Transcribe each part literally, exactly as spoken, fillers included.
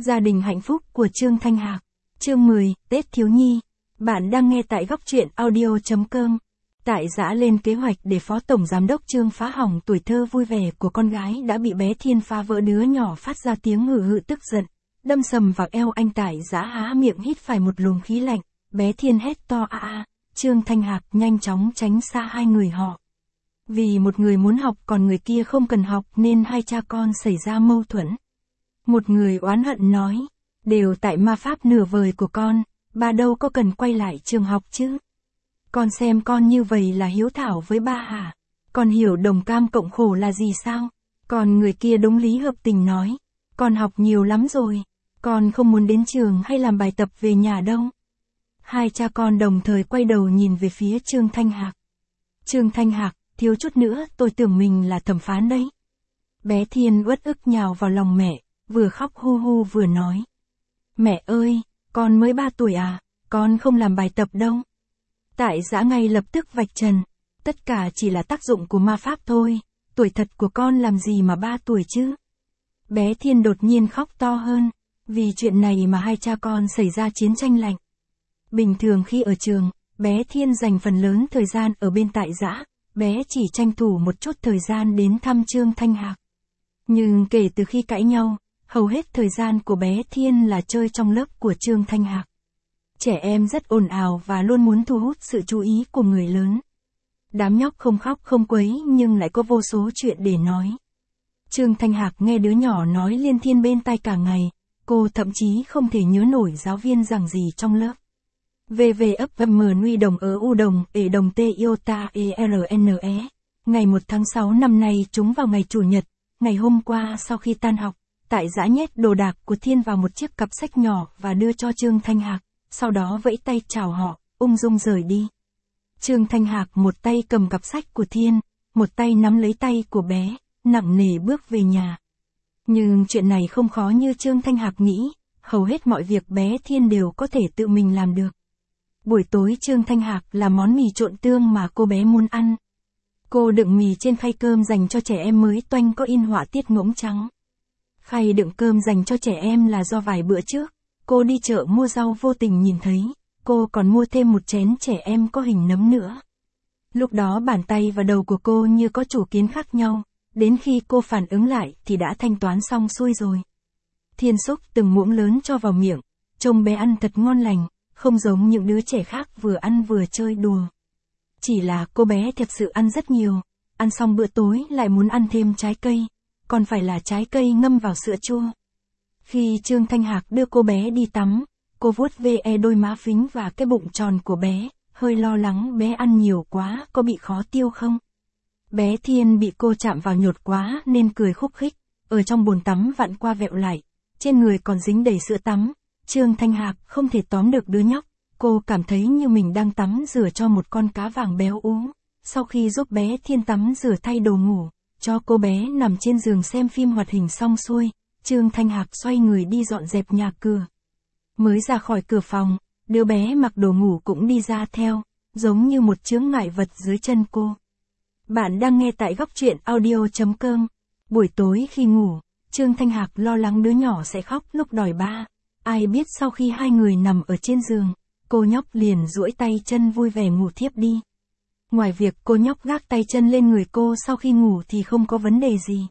Gia đình hạnh phúc của Trương Thanh Hạc. Chương mười, Tết thiếu nhi. Bạn đang nghe tại góc truyện audio chấm com. Tại Giã lên kế hoạch để Phó Tổng Giám đốc Trương phá hỏng tuổi thơ vui vẻ của con gái đã bị bé Thiên phá vỡ, đứa nhỏ phát ra tiếng hừ hự tức giận, đâm sầm vào eo anh. Tại Giã há miệng hít phải một luồng khí lạnh, bé Thiên hét to a a, Trương Thanh Hạc nhanh chóng tránh xa hai người họ. Vì một người muốn học còn người kia không cần học nên hai cha con xảy ra mâu thuẫn. Một người oán hận nói, đều tại ma pháp nửa vời của con, ba đâu có cần quay lại trường học chứ. Con xem con như vậy là hiếu thảo với ba hả? Con hiểu đồng cam cộng khổ là gì sao? Còn người kia đúng lý hợp tình nói, con học nhiều lắm rồi, con không muốn đến trường hay làm bài tập về nhà đâu. Hai cha con đồng thời quay đầu nhìn về phía Trương Thanh Hạc. Trương Thanh Hạc, thiếu chút nữa tôi tưởng mình là thẩm phán đấy. Bé Thiên uất ức nhào vào lòng mẹ, vừa khóc hu hu vừa nói. Mẹ ơi, con mới ba tuổi à, con không làm bài tập đâu. Tại Giã ngay lập tức vạch trần, tất cả chỉ là tác dụng của ma pháp thôi, tuổi thật của con làm gì mà ba tuổi chứ. Bé Thiên đột nhiên khóc to hơn, vì chuyện này mà hai cha con xảy ra chiến tranh lạnh. Bình thường khi ở trường, bé Thiên dành phần lớn thời gian ở bên Tại Giã, bé chỉ tranh thủ một chút thời gian đến thăm Trương Thanh Hạc. Nhưng kể từ khi cãi nhau, hầu hết thời gian của bé Thiên là chơi trong lớp của Trương Thanh Hạc. Trẻ em rất ồn ào và luôn muốn thu hút sự chú ý của người lớn. Đám nhóc không khóc không quấy nhưng lại có vô số chuyện để nói. Trương Thanh Hạc nghe đứa nhỏ nói liên thiên bên tai cả ngày, cô thậm chí không thể nhớ nổi giáo viên giảng gì trong lớp. Về về ấp âm mờ nuy đồng ớ u đồng, ể đồng t iota e r n e. Ngày một tháng sáu năm nay trúng vào ngày Chủ nhật, ngày hôm qua sau khi tan học, Tại Giã nhét đồ đạc của Thiên vào một chiếc cặp sách nhỏ và đưa cho Trương Thanh Hạc, sau đó vẫy tay chào họ, ung dung rời đi. Trương Thanh Hạc một tay cầm cặp sách của Thiên, một tay nắm lấy tay của bé, nặng nề bước về nhà. Nhưng chuyện này không khó như Trương Thanh Hạc nghĩ, hầu hết mọi việc bé Thiên đều có thể tự mình làm được. Buổi tối Trương Thanh Hạc làm món mì trộn tương mà cô bé muốn ăn. Cô đựng mì trên khay cơm dành cho trẻ em mới toanh có in họa tiết ngỗng trắng. Khay đựng cơm dành cho trẻ em là do vài bữa trước, cô đi chợ mua rau vô tình nhìn thấy, cô còn mua thêm một chén trẻ em có hình nấm nữa. Lúc đó bàn tay và đầu của cô như có chủ kiến khác nhau, đến khi cô phản ứng lại thì đã thanh toán xong xuôi rồi. Thiên xúc từng muỗng lớn cho vào miệng, trông bé ăn thật ngon lành, không giống những đứa trẻ khác vừa ăn vừa chơi đùa. Chỉ là cô bé thật sự ăn rất nhiều, ăn xong bữa tối lại muốn ăn thêm trái cây, còn phải là trái cây ngâm vào sữa chua. Khi Trương Thanh Hạc đưa cô bé đi tắm, cô vuốt ve đôi má phính và cái bụng tròn của bé, hơi lo lắng bé ăn nhiều quá có bị khó tiêu không. Bé Thiên bị cô chạm vào nhột quá nên cười khúc khích, ở trong bồn tắm vặn qua vẹo lại, trên người còn dính đầy sữa tắm. Trương Thanh Hạc không thể tóm được đứa nhóc, cô cảm thấy như mình đang tắm rửa cho một con cá vàng béo ú. Sau khi giúp bé Thiên tắm rửa thay đồ ngủ, cho cô bé nằm trên giường xem phim hoạt hình xong xuôi, Trương Thanh Hạc xoay người đi dọn dẹp nhà cửa. Mới ra khỏi cửa phòng, đứa bé mặc đồ ngủ cũng đi ra theo, giống như một chướng ngại vật dưới chân cô. Bạn đang nghe tại góc truyện audio chấm com. Buổi tối khi ngủ, Trương Thanh Hạc lo lắng đứa nhỏ sẽ khóc lúc đòi ba. Ai biết sau khi hai người nằm ở trên giường, cô nhóc liền duỗi tay chân vui vẻ ngủ thiếp đi. Ngoài việc cô nhóc gác tay chân lên người cô sau khi ngủ thì không có vấn đề gì.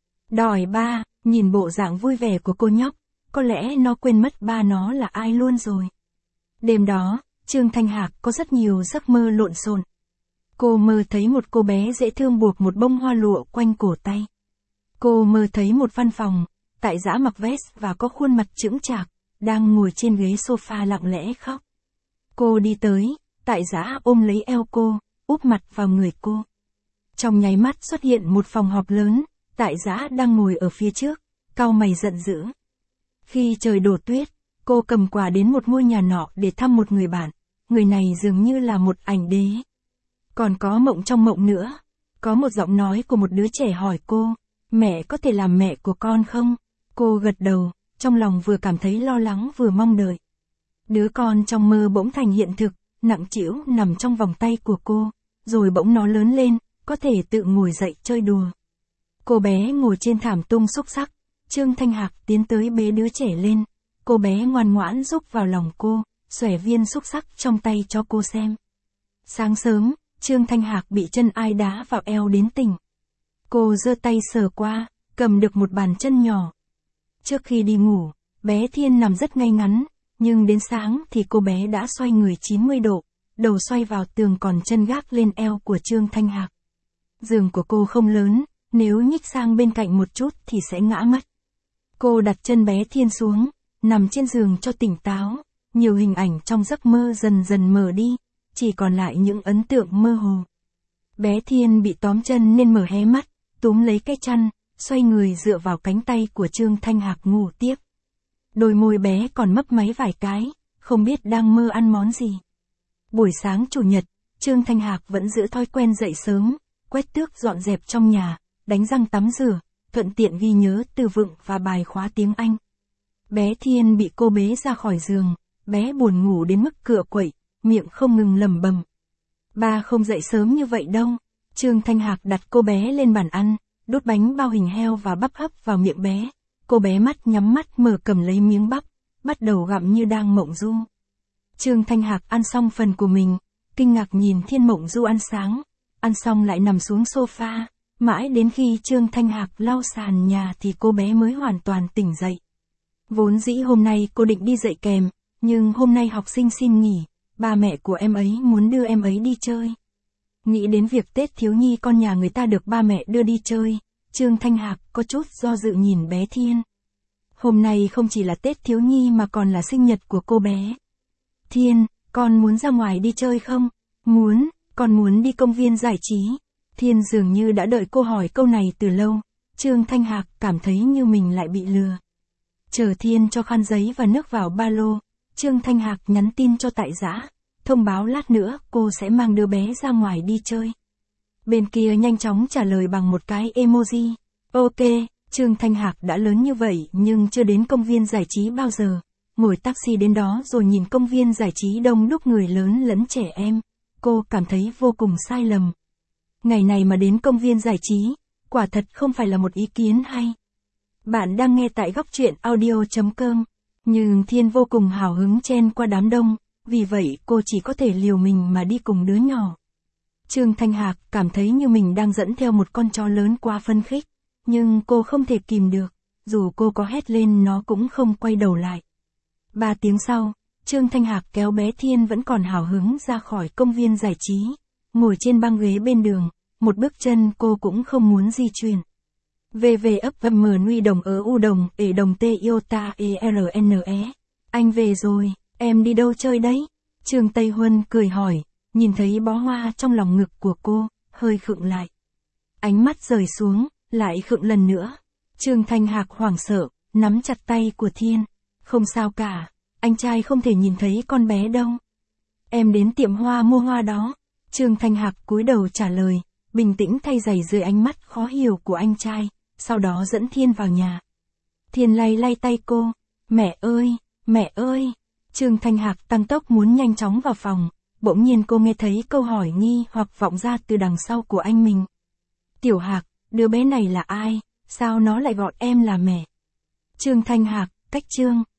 Đòi ba, nhìn bộ dạng vui vẻ của cô nhóc, có lẽ nó quên mất ba nó là ai luôn rồi. Đêm đó, Trương Thanh Hạc có rất nhiều giấc mơ lộn xộn. Cô mơ thấy một cô bé dễ thương buộc một bông hoa lụa quanh cổ tay. Cô mơ thấy một văn phòng, Tại Giã mặc vest và có khuôn mặt chững chạc, đang ngồi trên ghế sofa lặng lẽ khóc. Cô đi tới, Tại Giã ôm lấy eo cô, úp mặt vào người cô. Trong nháy mắt xuất hiện một phòng họp lớn, Tại Giã đang ngồi ở phía trước, cau mày giận dữ. Khi trời đổ tuyết, cô cầm quà đến một ngôi nhà nọ để thăm một người bạn, người này dường như là một ảnh đế. Còn có mộng trong mộng nữa, có một giọng nói của một đứa trẻ hỏi cô, mẹ có thể làm mẹ của con không? Cô gật đầu, trong lòng vừa cảm thấy lo lắng vừa mong đợi. Đứa con trong mơ bỗng thành hiện thực, nặng trĩu nằm trong vòng tay của cô, rồi bỗng nó lớn lên, có thể tự ngồi dậy chơi đùa. Cô bé ngồi trên thảm tung xúc xắc, Trương Thanh Hạc tiến tới bế đứa trẻ lên, cô bé ngoan ngoãn rúc vào lòng cô, xòe viên xúc xắc trong tay cho cô xem. Sáng sớm, Trương Thanh Hạc bị chân ai đá vào eo đến tỉnh. Cô giơ tay sờ qua, cầm được một bàn chân nhỏ. Trước khi đi ngủ, bé Thiên nằm rất ngay ngắn, nhưng đến sáng thì cô bé đã xoay người chín mươi độ, đầu xoay vào tường còn chân gác lên eo của Trương Thanh Hạc. Giường của cô không lớn, nếu nhích sang bên cạnh một chút thì sẽ ngã mất. Cô đặt chân bé Thiên xuống, nằm trên giường cho tỉnh táo, nhiều hình ảnh trong giấc mơ dần dần mờ đi, chỉ còn lại những ấn tượng mơ hồ. Bé Thiên bị tóm chân nên mở hé mắt, túm lấy cái chăn, xoay người dựa vào cánh tay của Trương Thanh Hạc ngủ tiếp. Đôi môi bé còn mấp máy vài cái, không biết đang mơ ăn món gì. Buổi sáng chủ nhật, Trương Thanh Hạc vẫn giữ thói quen dậy sớm, quét tước dọn dẹp trong nhà, đánh răng tắm rửa, thuận tiện ghi nhớ từ vựng và bài khóa tiếng Anh. Bé Thiên bị cô bế ra khỏi giường, bé buồn ngủ đến mức cựa quậy, miệng không ngừng lẩm bẩm. Ba không dậy sớm như vậy đâu. Trương Thanh Hạc đặt cô bé lên bàn ăn, đút bánh bao hình heo và bắp hấp vào miệng bé. Cô bé mắt nhắm mắt mở cầm lấy miếng bắp, bắt đầu gặm như đang mộng du. Trương Thanh Hạc ăn xong phần của mình, kinh ngạc nhìn Thiên Mộng Du ăn sáng, ăn xong lại nằm xuống sofa, mãi đến khi Trương Thanh Hạc lau sàn nhà thì cô bé mới hoàn toàn tỉnh dậy. Vốn dĩ hôm nay cô định đi dạy kèm, nhưng hôm nay học sinh xin nghỉ, ba mẹ của em ấy muốn đưa em ấy đi chơi. Nghĩ đến việc Tết thiếu nhi con nhà người ta được ba mẹ đưa đi chơi, Trương Thanh Hạc có chút do dự nhìn bé Thiên. Hôm nay không chỉ là Tết thiếu nhi mà còn là sinh nhật của cô bé. Thiên, con muốn ra ngoài đi chơi không? Muốn, con muốn đi công viên giải trí. Thiên dường như đã đợi cô hỏi câu này từ lâu. Trương Thanh Hạc cảm thấy như mình lại bị lừa. Chờ Thiên cho khăn giấy và nước vào ba lô, Trương Thanh Hạc nhắn tin cho Tại Giã, thông báo lát nữa cô sẽ mang đứa bé ra ngoài đi chơi. Bên kia nhanh chóng trả lời bằng một cái emoji. Ok, Trương Thanh Hạc đã lớn như vậy nhưng chưa đến công viên giải trí bao giờ. Ngồi taxi đến đó rồi nhìn công viên giải trí đông đúc người lớn lẫn trẻ em, cô cảm thấy vô cùng sai lầm. Ngày này mà đến công viên giải trí, quả thật không phải là một ý kiến hay. Bạn đang nghe tại góc truyện audio chấm com, nhưng Thiên vô cùng hào hứng chen qua đám đông, vì vậy cô chỉ có thể liều mình mà đi cùng đứa nhỏ. Trương Thanh Hạc cảm thấy như mình đang dẫn theo một con chó lớn quá phấn khích, nhưng cô không thể kìm được, dù cô có hét lên nó cũng không quay đầu lại. Ba tiếng sau, Trương Thanh Hạc kéo bé Thiên vẫn còn hào hứng ra khỏi công viên giải trí, ngồi trên băng ghế bên đường, một bước chân cô cũng không muốn di chuyển. vê vê ấp vâm mờ nuy đồng ớ u đồng ể đồng tê iota e r n e. Anh về rồi, em đi đâu chơi đấy? Trương Tây Huân cười hỏi, nhìn thấy bó hoa trong lòng ngực của cô, hơi khựng lại. Ánh mắt rời xuống, lại khựng lần nữa. Trương Thanh Hạc hoảng sợ, nắm chặt tay của Thiên. Không sao cả, anh trai không thể nhìn thấy con bé đâu. Em đến tiệm hoa mua hoa đó. Trương Thanh Hạc cúi đầu trả lời, bình tĩnh thay giày dưới ánh mắt khó hiểu của anh trai, sau đó dẫn Thiên vào nhà. Thiên lay lay tay cô, mẹ ơi, mẹ ơi. Trương Thanh Hạc tăng tốc muốn nhanh chóng vào phòng, bỗng nhiên cô nghe thấy câu hỏi nghi hoặc vọng ra từ đằng sau của anh mình. Tiểu Hạc, đứa bé này là ai, sao nó lại gọi em là mẹ? Trương Thanh Hạc, cách Trương.